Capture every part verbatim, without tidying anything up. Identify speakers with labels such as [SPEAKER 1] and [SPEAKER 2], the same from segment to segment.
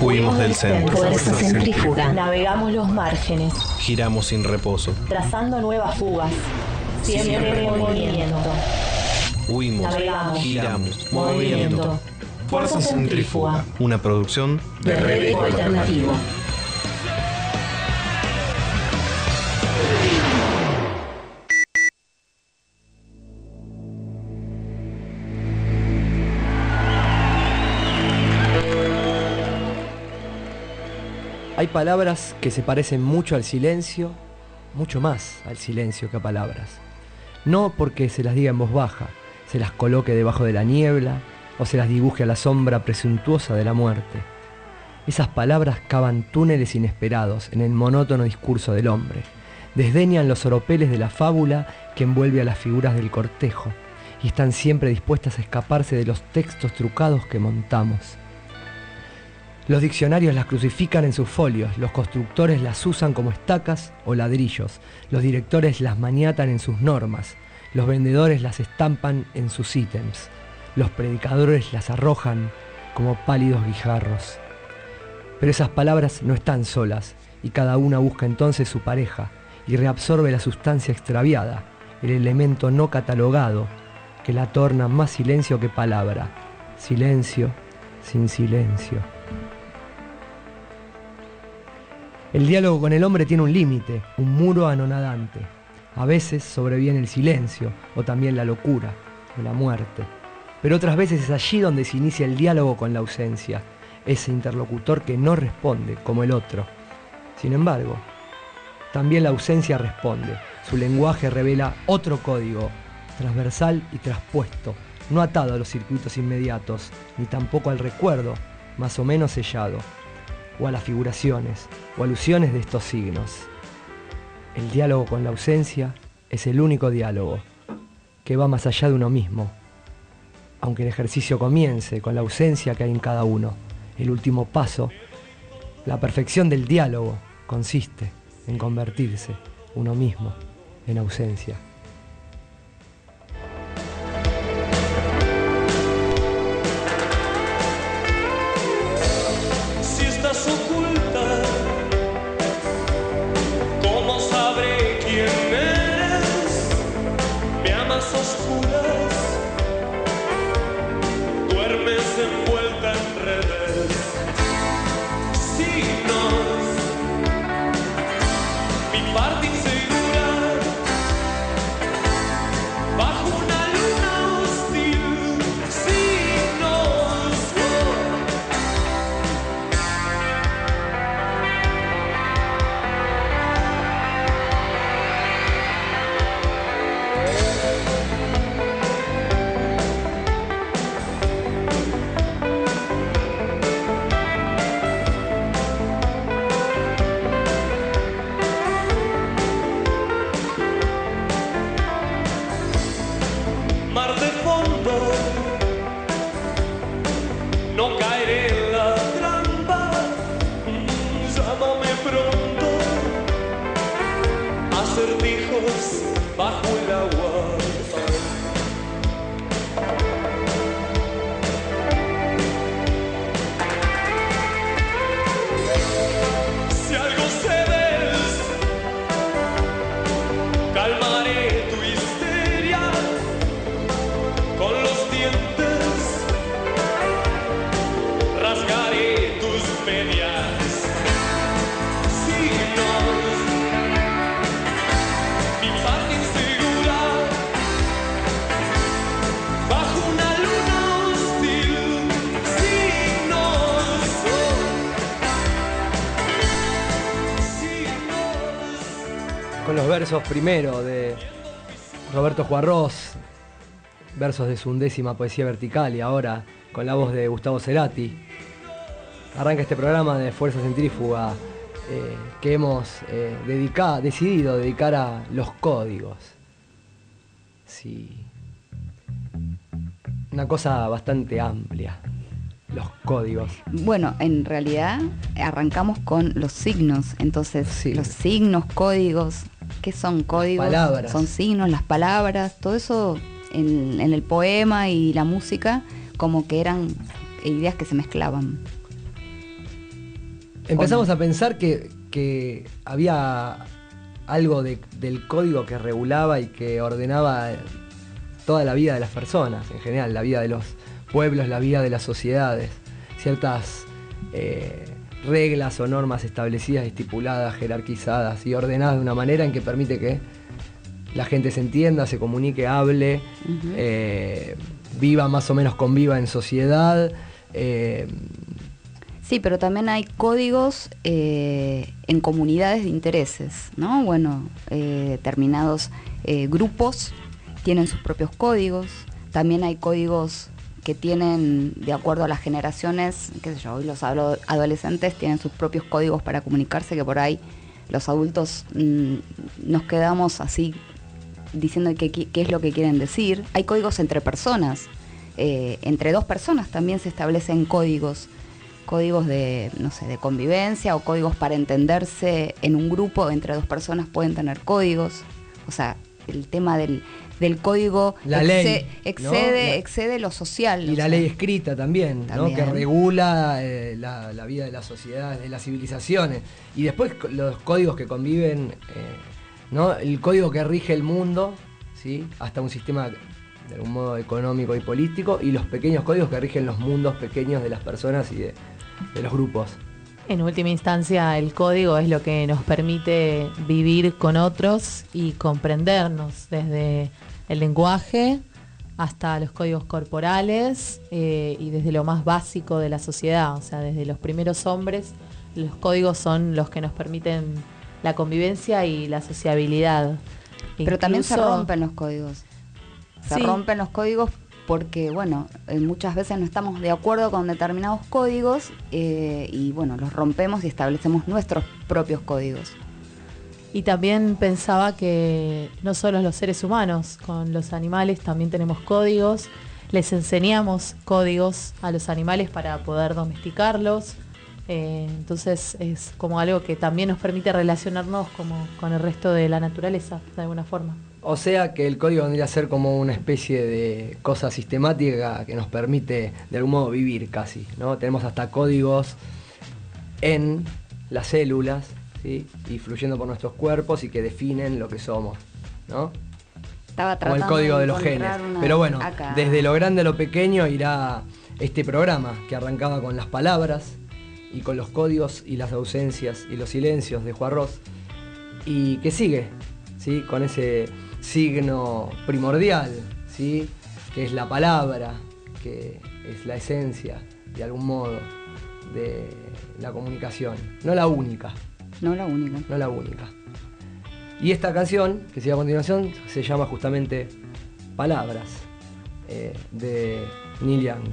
[SPEAKER 1] Huimos del centro.
[SPEAKER 2] Fuerza centrífuga.
[SPEAKER 3] Navegamos los márgenes,
[SPEAKER 1] Giramos sin reposo.
[SPEAKER 3] trazando nuevas fugas. Siempre en movimiento.
[SPEAKER 1] Huimos,
[SPEAKER 3] Navegamos.
[SPEAKER 1] giramos,
[SPEAKER 3] Movimiento.
[SPEAKER 1] movimiento.
[SPEAKER 3] Fuerza centrífuga.
[SPEAKER 1] Una producción
[SPEAKER 2] De Red Eco Alternativo.
[SPEAKER 4] Hay palabras que se parecen mucho al silencio, mucho más al silencio que a palabras. No porque se las diga en voz baja, se las coloque debajo de la niebla o se las dibuje a la sombra presuntuosa de la muerte. Esas palabras cavan túneles inesperados en el monótono discurso del hombre. Desdeñan los oropeles de la fábula que envuelve a las figuras del cortejo y están siempre dispuestas a escaparse de los textos trucados que montamos. Los diccionarios las crucifican en sus folios, los constructores las usan como estacas o ladrillos, los directores las maniatan en sus normas, los vendedores las estampan en sus ítems, los predicadores las arrojan como pálidos guijarros. Pero esas palabras no están solas y cada una busca entonces su pareja y reabsorbe la sustancia extraviada, el elemento no catalogado que la torna más silencio que palabra, silencio sin silencio. El diálogo con el hombre tiene un límite, un muro anonadante. A veces sobreviene el silencio, o también la locura, o la muerte. Pero otras veces es allí donde se inicia el diálogo con la ausencia, ese interlocutor que no responde, como el otro. Sin embargo, también la ausencia responde. Su lenguaje revela otro código, transversal y traspuesto, no atado a los circuitos inmediatos, ni tampoco al recuerdo, más o menos sellado, o a las figuraciones o alusiones de estos signos. El diálogo con la ausencia es el único diálogo que va más allá de uno mismo, aunque el ejercicio comience con la ausencia que hay en cada uno. El último paso, la perfección del diálogo, consiste en convertirse uno mismo en ausencia. Versos primero de Roberto Juarros, versos de su undécima poesía vertical, y ahora con la voz de Gustavo Cerati arranca este programa de Fuerza Centrífuga eh, que hemos eh, dedicado, decidido dedicar a los códigos. Sí, una cosa bastante amplia, los códigos.
[SPEAKER 5] Bueno, en realidad arrancamos con los signos, entonces
[SPEAKER 4] Sí.
[SPEAKER 5] los signos, códigos. ¿Qué son códigos?
[SPEAKER 4] Palabras.
[SPEAKER 5] Son signos, las palabras, todo eso en, en el poema y la música como que eran ideas que se mezclaban.
[SPEAKER 4] empezamos a pensar que, que había algo de- del código que regulaba y que ordenaba toda la vida de las personas, en general, la vida de los pueblos, la vida de las sociedades, ciertas eh, reglas o normas establecidas, estipuladas, jerarquizadas y ordenadas de una manera en que permite que la gente se entienda, se comunique, hable,
[SPEAKER 5] Ujú.
[SPEAKER 4] eh, viva más o menos conviva en sociedad. eh,
[SPEAKER 5] Sí, pero también hay códigos eh, en comunidades de intereses, ¿no? Bueno, eh, determinados eh, grupos tienen sus propios códigos, también hay códigos que tienen, de acuerdo a las generaciones, qué sé yo, hoy los ado- adolescentes tienen sus propios códigos para comunicarse, que por ahí los adultos mm, nos quedamos así diciendo qué, qué qué es lo que quieren decir. Hay códigos entre personas, eh, entre dos personas también se establecen códigos, códigos de, no sé, de convivencia o códigos para entenderse en un grupo, entre dos personas pueden tener códigos. O sea, el tema del, del código
[SPEAKER 4] La
[SPEAKER 5] exce-
[SPEAKER 4] ley, ¿no?
[SPEAKER 5] excede,
[SPEAKER 4] La-
[SPEAKER 5] excede lo social.
[SPEAKER 4] Y
[SPEAKER 5] o
[SPEAKER 4] la
[SPEAKER 5] sea.
[SPEAKER 4] ley escrita también, ¿no?
[SPEAKER 5] También.
[SPEAKER 4] Que regula eh, la, la vida de las sociedades, de las civilizaciones. Y después co- los códigos que conviven, eh, ¿no? El código que rige el mundo, ¿sí? Hasta un sistema de algún modo económico y político, y los pequeños códigos que rigen los mundos pequeños de las personas y de, de los grupos.
[SPEAKER 3] En última instancia, el código es lo que nos permite vivir con otros y comprendernos, desde el lenguaje hasta los códigos corporales eh, y desde lo más básico de la sociedad. O sea, desde los primeros hombres, los códigos son los que nos permiten la convivencia y la sociabilidad.
[SPEAKER 5] Pero también se
[SPEAKER 3] Incluso-
[SPEAKER 5] rompen los códigos. Se
[SPEAKER 3] Sí.
[SPEAKER 5] rompen los códigos porque, bueno, eh, muchas veces no estamos de acuerdo con determinados códigos eh, y, bueno, los rompemos y establecemos nuestros propios códigos.
[SPEAKER 3] Y también pensaba que no solo los seres humanos, con los animales también tenemos códigos, les enseñamos códigos a los animales para poder domesticarlos, eh, entonces es como algo que también nos permite relacionarnos como con el resto de la naturaleza, de alguna forma.
[SPEAKER 4] O sea que el código vendría a ser como una especie de cosa sistemática que nos permite de algún modo vivir casi, ¿no? Tenemos hasta códigos en las células, ¿sí? Y fluyendo por nuestros cuerpos y que definen lo que somos, ¿no?
[SPEAKER 5] Estaba
[SPEAKER 4] Como el
[SPEAKER 5] tratando
[SPEAKER 4] código de los genes.
[SPEAKER 5] encontrar una-
[SPEAKER 4] Pero bueno,
[SPEAKER 5] acá.
[SPEAKER 4] desde lo grande a lo pequeño irá este programa que arrancaba con las palabras y con los códigos y las ausencias y los silencios de Juan Ros y que sigue, ¿sí? Con ese signo primordial, ¿sí? Que es la palabra, que es la esencia, de algún modo, de la comunicación. No la única,
[SPEAKER 5] No la única.
[SPEAKER 4] no la única. Y esta canción, que sigue a continuación, se llama justamente Palabras, eh, de Neil Young.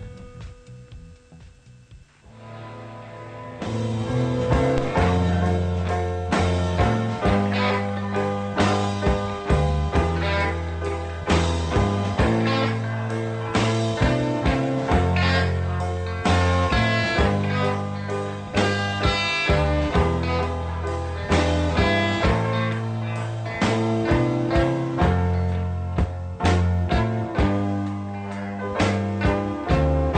[SPEAKER 2] Palabras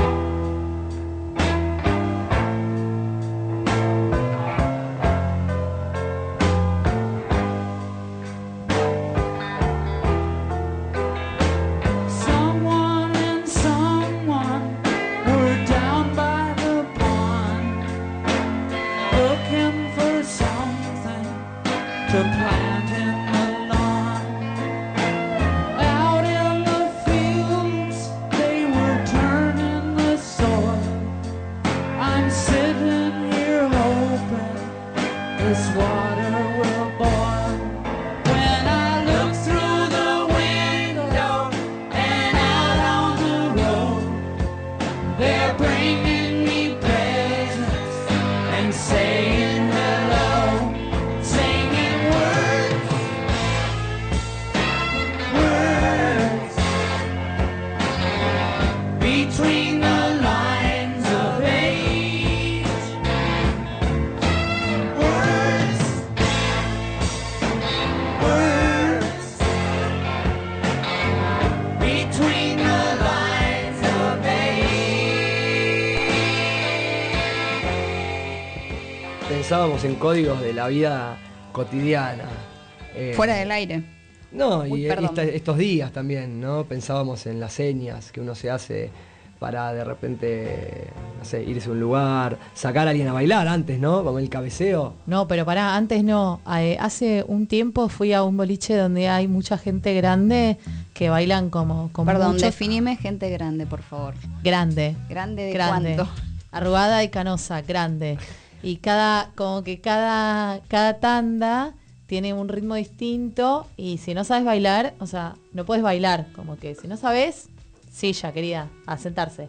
[SPEAKER 4] pensábamos en códigos de la vida cotidiana. Eh,
[SPEAKER 5] Fuera del aire.
[SPEAKER 4] No,
[SPEAKER 5] Uy,
[SPEAKER 4] y
[SPEAKER 5] perdón.
[SPEAKER 4] esta- estos días también, ¿no? Pensábamos en las señas que uno se hace para de repente, no sé, irse a un lugar, sacar a alguien a bailar antes, ¿no? Como el cabeceo.
[SPEAKER 3] No, pero pará, antes no. Eh, hace un tiempo fui a un boliche donde hay mucha gente grande que bailan como, como
[SPEAKER 5] Perdón,
[SPEAKER 3] muchos-
[SPEAKER 5] definime gente grande, por favor.
[SPEAKER 3] grande.
[SPEAKER 5] ¿Grande de
[SPEAKER 3] grande.
[SPEAKER 5] cuánto?
[SPEAKER 3] Arrugada y canosa, grande. Y cada, como que cada, cada tanda tiene un ritmo distinto y si no sabes bailar, o sea, no puedes bailar. Como que si no sabes, silla, querida, a sentarse.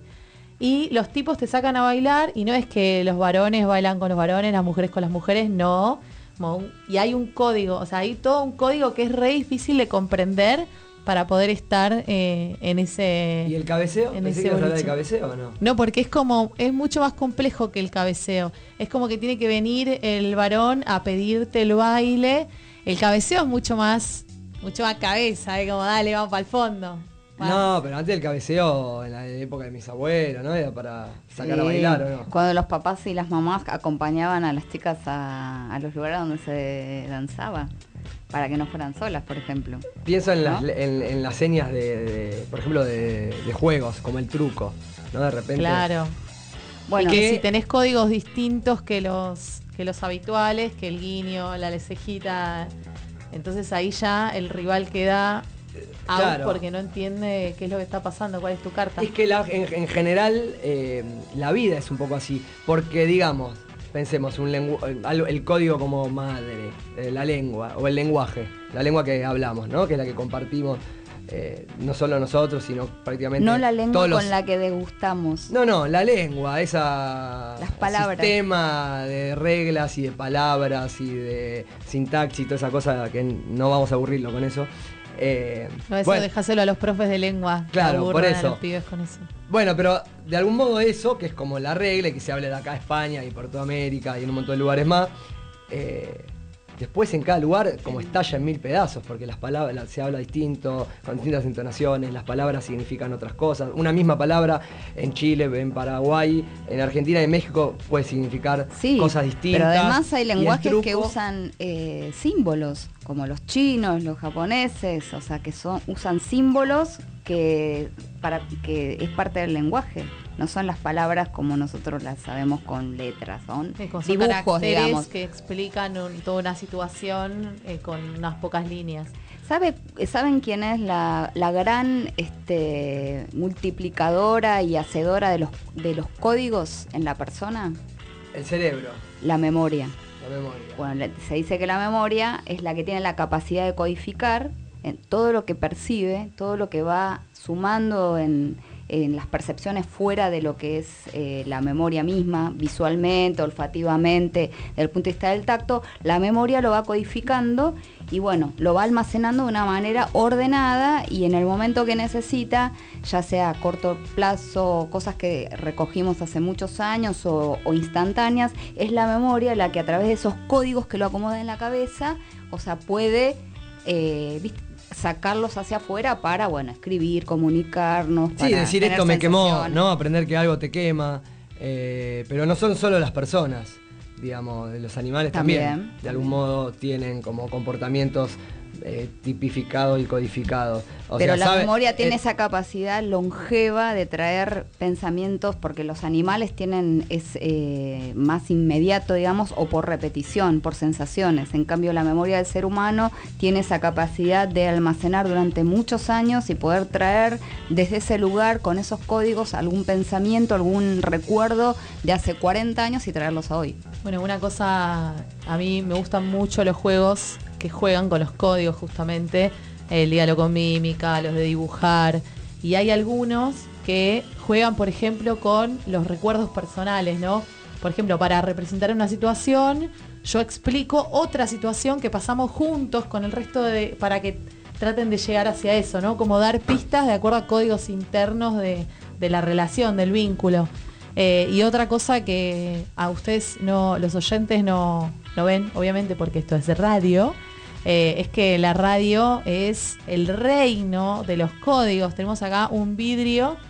[SPEAKER 3] Y los tipos te sacan a bailar y no es que los varones bailan con los varones, las mujeres con las mujeres, no. Como un- y hay un código, o sea, hay todo un código que es re difícil de comprender para poder estar eh, en ese...
[SPEAKER 4] ¿Y el cabeceo?
[SPEAKER 3] en
[SPEAKER 4] ¿Pensé
[SPEAKER 3] ese
[SPEAKER 4] que ibas a hablar de
[SPEAKER 3] boliche.
[SPEAKER 4] cabeceo o no?
[SPEAKER 3] No, porque es como, es mucho más complejo que el cabeceo. Es como que tiene que venir el varón a pedirte el baile. El cabeceo es mucho más, mucho más cabeza, ¿eh? Como dale, vamos para el fondo.
[SPEAKER 4] No, pero antes del cabeceo, en la época de mis abuelos, ¿no? Era para sacar a
[SPEAKER 5] Sí,
[SPEAKER 4] bailar, ¿o no?
[SPEAKER 5] Cuando los papás y las mamás acompañaban a las chicas a, a los lugares donde se danzaba, para que no fueran solas, por ejemplo.
[SPEAKER 4] Pienso en las,
[SPEAKER 5] ¿No?
[SPEAKER 4] en, en las señas de, de, por ejemplo, de, de juegos, como el truco, ¿no? De repente.
[SPEAKER 3] Claro.
[SPEAKER 5] Bueno,
[SPEAKER 3] y que
[SPEAKER 4] que-
[SPEAKER 3] si tenés códigos distintos que los, que los habituales, que el guiño, la cejita, entonces ahí ya el rival queda out
[SPEAKER 4] Claro.
[SPEAKER 3] porque no entiende qué es lo que está pasando, cuál es tu carta.
[SPEAKER 4] Es que la- en, en general eh, la vida es un poco así, porque digamos, pensemos, un lengu- algo- el código como madre, eh, la lengua, o el lenguaje, la lengua que hablamos, ¿no? Que es la que compartimos, eh, no solo nosotros, sino prácticamente
[SPEAKER 5] no la lengua
[SPEAKER 4] todos los-
[SPEAKER 5] con la que degustamos.
[SPEAKER 4] No, no, la lengua, esa
[SPEAKER 5] Las palabras.
[SPEAKER 4] sistema de reglas y de palabras y de sintaxis y toda esa cosa que no vamos a aburrirlo con eso. Eh,
[SPEAKER 3] No, eso
[SPEAKER 4] bueno,
[SPEAKER 3] dejáselo a los profes de lengua. que
[SPEAKER 4] Claro,
[SPEAKER 3] aburran
[SPEAKER 4] por
[SPEAKER 3] a
[SPEAKER 4] eso.
[SPEAKER 3] los pibes con eso.
[SPEAKER 4] bueno, pero de algún modo eso, que es como la regla y que se habla de acá a España y por toda América y en un montón de lugares más, eh, después en cada lugar como estalla en mil pedazos, porque las palabras se habla distinto, con distintas entonaciones, las palabras significan otras cosas. Una misma palabra en Chile, en Paraguay, en Argentina y en México puede significar
[SPEAKER 5] Sí,
[SPEAKER 4] cosas distintas.
[SPEAKER 5] pero además hay
[SPEAKER 4] Y el
[SPEAKER 5] lenguajes que
[SPEAKER 4] truco-
[SPEAKER 5] usan eh, símbolos, como los chinos, los japoneses, o sea, que son usan símbolos que para que es parte del lenguaje. No son las palabras como nosotros las sabemos con letras, son
[SPEAKER 3] Sí, con- son
[SPEAKER 5] dibujos,
[SPEAKER 3] caracteres
[SPEAKER 5] digamos.
[SPEAKER 3] que explican un- toda una situación eh, con unas pocas líneas.
[SPEAKER 5] ¿Sabe, ¿Saben quién es la, la gran este, multiplicadora y hacedora de los, de los códigos en la persona?
[SPEAKER 4] El cerebro,
[SPEAKER 5] La memoria.
[SPEAKER 4] la memoria.
[SPEAKER 5] Bueno, le- se dice que la memoria es la que tiene la capacidad de codificar en todo lo que percibe, todo lo que va sumando en, en las percepciones fuera de lo que es eh, la memoria misma, visualmente, olfativamente, desde el punto de vista del tacto, la memoria lo va codificando y bueno, lo va almacenando de una manera ordenada y en el momento que necesita, ya sea a corto plazo, cosas que recogimos hace muchos años o, o instantáneas, es la memoria la que a través de esos códigos que lo acomoda en la cabeza, o sea, puede eh, ¿viste? sacarlos hacia afuera para, bueno, escribir, comunicarnos.
[SPEAKER 4] Sí,
[SPEAKER 5] para
[SPEAKER 4] decir
[SPEAKER 5] tener
[SPEAKER 4] esto me quemó,
[SPEAKER 5] sensaciones.
[SPEAKER 4] ¿no? Aprender que algo te quema. eh, pero no son solo las personas, digamos, los animales también.
[SPEAKER 5] También.
[SPEAKER 4] De algún modo tienen como comportamientos eh, tipificados y codificados. O
[SPEAKER 5] Pero
[SPEAKER 4] sea,
[SPEAKER 5] la
[SPEAKER 4] sabe-
[SPEAKER 5] memoria tiene
[SPEAKER 4] eh,
[SPEAKER 5] esa capacidad longeva de traer pensamientos, porque los animales tienen es eh, más inmediato, digamos, o por repetición, por sensaciones. En cambio, la memoria del ser humano tiene esa capacidad de almacenar durante muchos años y poder traer desde ese lugar, con esos códigos, algún pensamiento, algún recuerdo de hace cuarenta años y traerlos a hoy.
[SPEAKER 3] Bueno, una cosa, a mí me gustan mucho los juegos que juegan con los códigos justamente, el diálogo con mímica, los de dibujar, y hay algunos que juegan, por ejemplo, con los recuerdos personales, ¿no? Por ejemplo, para representar una situación, yo explico otra situación que pasamos juntos con el resto de, para que traten de llegar hacia eso, ¿no? Como dar pistas de acuerdo a códigos internos de, de la relación, del vínculo. Eh, y otra cosa que a ustedes no, los oyentes no, no ven, obviamente porque esto es de radio, eh, es que la radio es el reino de los códigos. Tenemos acá un vidrio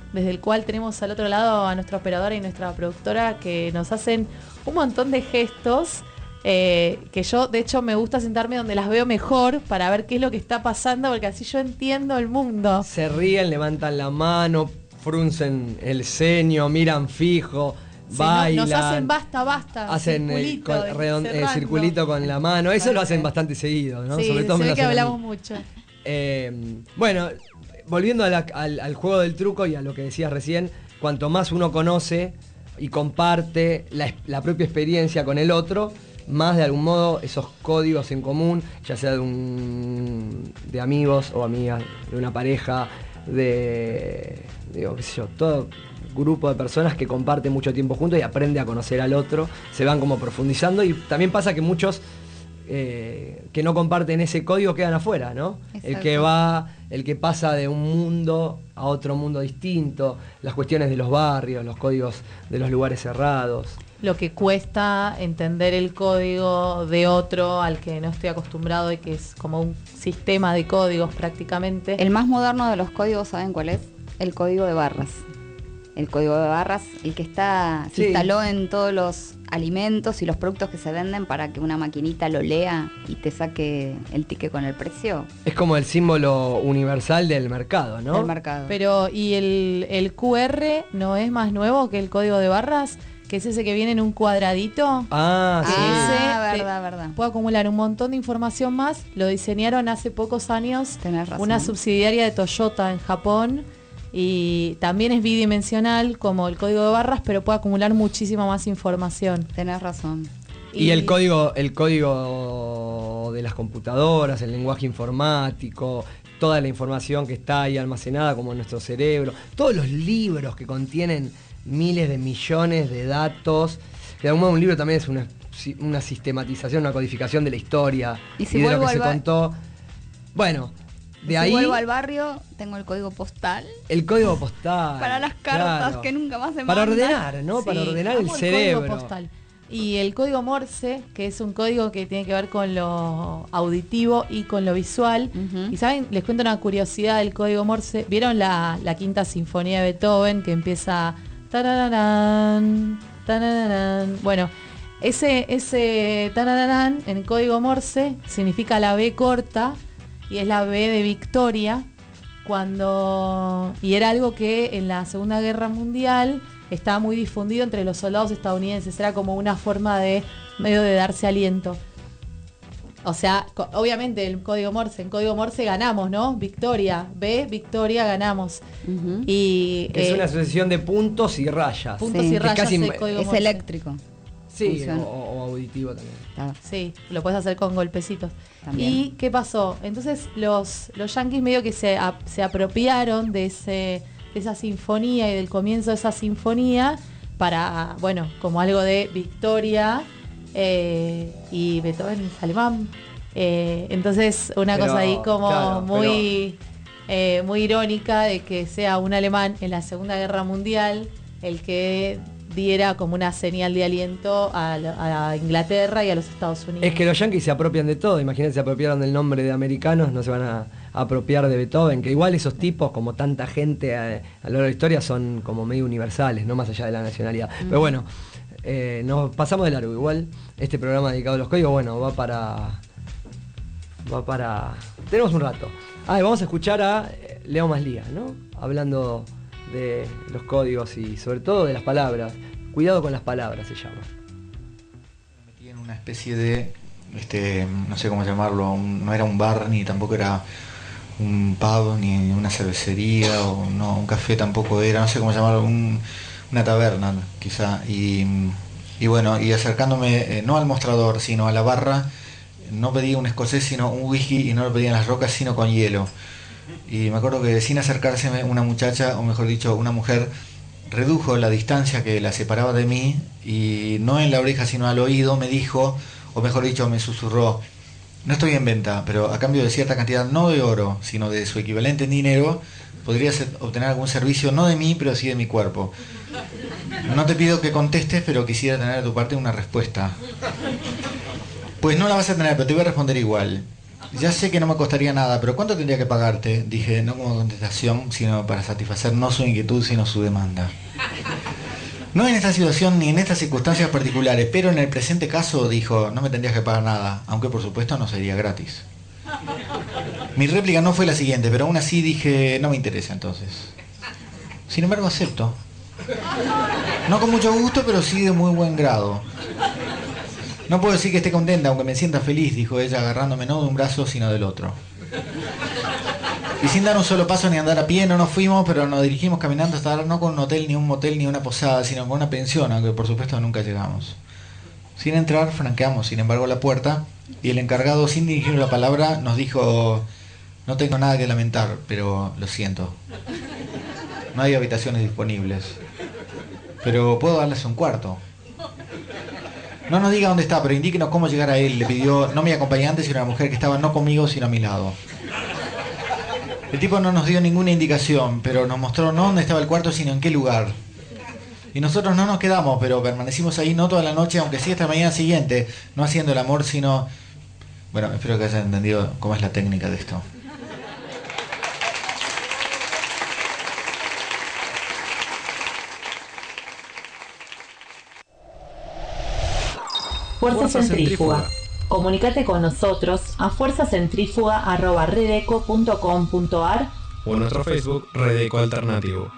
[SPEAKER 3] desde el cual tenemos al otro lado a nuestra operadora y nuestra productora que nos hacen un montón de gestos. Eh, que yo de hecho me gusta sentarme donde las veo mejor para ver qué es lo que está pasando, porque así yo entiendo el mundo.
[SPEAKER 4] Se ríen, levantan la mano, fruncen el ceño, miran fijo,
[SPEAKER 3] Se
[SPEAKER 4] bailan.
[SPEAKER 3] No, nos hacen basta, basta.
[SPEAKER 4] Hacen el,
[SPEAKER 3] circulito,
[SPEAKER 4] con, redon- el
[SPEAKER 3] cerrando.
[SPEAKER 4] circulito con la mano. Eso lo hacen bastante seguido, ¿no?
[SPEAKER 3] Sí,
[SPEAKER 4] Sobre todo
[SPEAKER 3] se
[SPEAKER 4] me
[SPEAKER 3] ve
[SPEAKER 4] lo
[SPEAKER 3] que
[SPEAKER 4] hacen a
[SPEAKER 3] hablamos
[SPEAKER 4] mí.
[SPEAKER 3] mucho.
[SPEAKER 4] Eh, bueno, volviendo a la- al, al juego del truco y a lo que decías recién, cuanto más uno conoce y comparte la, la propia experiencia con el otro, más de algún modo esos códigos en común, ya sea de un de amigos o amigas, de una pareja, de digo, qué sé yo, todo grupo de personas que comparten mucho tiempo juntos y aprende a conocer al otro, se van como profundizando, y también pasa que muchos eh, que no comparten ese código quedan afuera, ¿no? El
[SPEAKER 5] Exacto.
[SPEAKER 4] que va, el que pasa de un mundo a otro mundo distinto, las cuestiones de los barrios, los códigos de los lugares cerrados.
[SPEAKER 3] Lo que cuesta entender el código de otro al que no estoy acostumbrado y que es como un sistema de códigos prácticamente.
[SPEAKER 5] El más moderno de los códigos, ¿saben cuál es? El código de barras. El código de barras, el que está se
[SPEAKER 4] Sí.
[SPEAKER 5] instaló en todos los alimentos y los productos que se venden para que una maquinita lo lea y te saque el ticket con el precio
[SPEAKER 4] Es como el símbolo universal del mercado, ¿no?
[SPEAKER 5] del mercado.
[SPEAKER 3] Pero, ¿y el, el Q R no es más nuevo que el código de barras? Que es ese que viene en un cuadradito.
[SPEAKER 4] Ah, sí.
[SPEAKER 5] Ah,
[SPEAKER 3] Ese
[SPEAKER 5] verdad,
[SPEAKER 3] te-
[SPEAKER 5] verdad.
[SPEAKER 3] Puede acumular un montón de información más. Lo diseñaron hace pocos años
[SPEAKER 5] Tenés razón.
[SPEAKER 3] una subsidiaria de Toyota en Japón. Y también es bidimensional como el código de barras, pero puede acumular muchísima más información.
[SPEAKER 5] Tenés razón.
[SPEAKER 4] Y el código, el código de las computadoras, el lenguaje informático, toda la información que está ahí almacenada como en nuestro cerebro, todos los libros que contienen miles de millones de datos, que de algún modo un libro también es una, una sistematización, una codificación de la historia
[SPEAKER 5] Y si
[SPEAKER 4] de lo
[SPEAKER 5] vuelvo
[SPEAKER 4] que se
[SPEAKER 5] al ba-
[SPEAKER 4] contó. Bueno, de
[SPEAKER 5] si
[SPEAKER 4] ahí
[SPEAKER 5] vuelvo al barrio, tengo el código postal
[SPEAKER 4] el código postal.
[SPEAKER 5] para las cartas
[SPEAKER 4] claro.
[SPEAKER 5] que nunca más se
[SPEAKER 4] Para
[SPEAKER 5] mandan.
[SPEAKER 4] ordenar, ¿no? Para
[SPEAKER 3] Sí,
[SPEAKER 4] ordenar el
[SPEAKER 3] amo
[SPEAKER 4] cerebro.
[SPEAKER 3] código postal. Y el código Morse, que es un código que tiene que ver con lo auditivo y con lo visual.
[SPEAKER 5] Ujú.
[SPEAKER 3] Y saben, les cuento una curiosidad del código Morse. ¿Vieron la, la quinta sinfonía de Beethoven que empieza tarararán, tarararán? Bueno, ese, ese tarararán en código Morse significa la B corta y es la B de Victoria. Cuando y era algo que en la Segunda Guerra Mundial estaba muy difundido entre los soldados estadounidenses, era como una forma de medio de darse aliento. O sea, co- obviamente el código Morse, en código Morse ganamos, ¿no? Victoria, B, victoria, ganamos.
[SPEAKER 5] Ujú.
[SPEAKER 3] Y
[SPEAKER 4] Que es
[SPEAKER 3] eh,
[SPEAKER 4] una asociación de puntos y rayas.
[SPEAKER 3] puntos
[SPEAKER 5] Sí,
[SPEAKER 3] y
[SPEAKER 5] que
[SPEAKER 3] rayas
[SPEAKER 4] casi
[SPEAKER 3] el
[SPEAKER 4] me-
[SPEAKER 3] código
[SPEAKER 5] Es
[SPEAKER 3] Morse.
[SPEAKER 5] eléctrico.
[SPEAKER 4] Sí,
[SPEAKER 5] Funciona.
[SPEAKER 4] o, o auditivo también.
[SPEAKER 5] Está.
[SPEAKER 3] Sí, lo puedes hacer con golpecitos.
[SPEAKER 5] También.
[SPEAKER 3] ¿Y qué pasó? Entonces los, los yanquis medio que se, ap- se apropiaron de, ese, de esa sinfonía y del comienzo de esa sinfonía para, bueno, como algo de victoria, eh, y Beethoven es alemán. Eh, entonces una
[SPEAKER 4] Pero,
[SPEAKER 3] cosa ahí como
[SPEAKER 4] claro,
[SPEAKER 3] muy, eh, muy irónica de que sea un alemán en la Segunda Guerra Mundial el que diera como una señal de aliento a, la- a Inglaterra y a los Estados Unidos.
[SPEAKER 4] Es que los yanquis se apropian de todo. Imagínense, se apropiaron del nombre de americanos, no se van a apropiar de Beethoven. Que igual esos tipos, como tanta gente a, a lo largo de la historia, son como medio universales, no más allá de la nacionalidad. Pero bueno, eh, nos pasamos de largo. Igual este programa dedicado a los códigos, bueno, va para... Va para... Tenemos un rato. Ah, y vamos a escuchar a eh, Leo Maslía, ¿no? Hablando de los códigos y sobre todo de las palabras. Cuidado con las palabras se llama.
[SPEAKER 6] Me metí en una especie de, este, no sé cómo llamarlo, un- no era un bar ni tampoco era un pub ni una cervecería o no, un café tampoco era, no sé cómo llamarlo, un- una taberna quizá. Y, y bueno, y acercándome eh, no al mostrador sino a la barra, no pedí un escocés sino un whisky y no lo pedí en las rocas sino con hielo. Y me acuerdo que sin acercarse una muchacha, o mejor dicho una mujer, redujo la distancia que la separaba de mí y no en la oreja sino al oído me dijo, o mejor dicho me susurró: no estoy en venta, pero a cambio de cierta cantidad no de oro, sino de su equivalente en dinero, podrías obtener algún servicio no de mí, pero sí de mi cuerpo. No te pido que contestes, pero quisiera tener de tu parte una respuesta. Pues no la vas a tener, pero te voy a responder igual. Ya sé que no me costaría nada, pero ¿cuánto tendría que pagarte? Dije, no como contestación, sino para satisfacer no su inquietud, sino su demanda. No en esta situación ni en estas circunstancias particulares, pero en el presente caso, dijo, no me tendrías que pagar nada, aunque por supuesto no sería gratis. Mi réplica no fue la siguiente, pero aún así dije, no me interesa entonces. Sin embargo, acepto. No con mucho gusto, pero sí de muy buen grado. No puedo decir que esté contenta, aunque me sienta feliz, dijo ella, agarrándome no de un brazo, sino del otro. Y sin dar un solo paso ni andar a pie, no nos fuimos, pero nos dirigimos caminando hasta dar no con un hotel, ni un motel, ni una posada, sino con una pensión, aunque por supuesto nunca llegamos. Sin entrar, franqueamos, sin embargo, la puerta, y el encargado, sin dirigir la palabra, nos dijo, no tengo nada que lamentar, pero lo siento. No hay habitaciones disponibles, pero puedo darles un cuarto. No nos diga dónde está, pero indíquenos cómo llegar a él. Le pidió no mi acompañante, sino a la mujer que estaba no conmigo, sino a mi lado. El tipo no nos dio ninguna indicación, pero nos mostró no dónde estaba el cuarto, sino en qué lugar. Y nosotros no nos quedamos, pero permanecimos ahí no toda la noche, aunque sí hasta la mañana siguiente, no haciendo el amor, sino... Bueno, espero que hayan entendido cómo es la técnica de esto.
[SPEAKER 2] Fuerza,
[SPEAKER 1] Fuerza
[SPEAKER 2] Centrífuga.
[SPEAKER 1] Centrífuga.
[SPEAKER 2] Comunicate con nosotros a fuerzacentrífuga arroba redeco punto com punto ar
[SPEAKER 1] O en nuestro Facebook, Redeco Alternativo.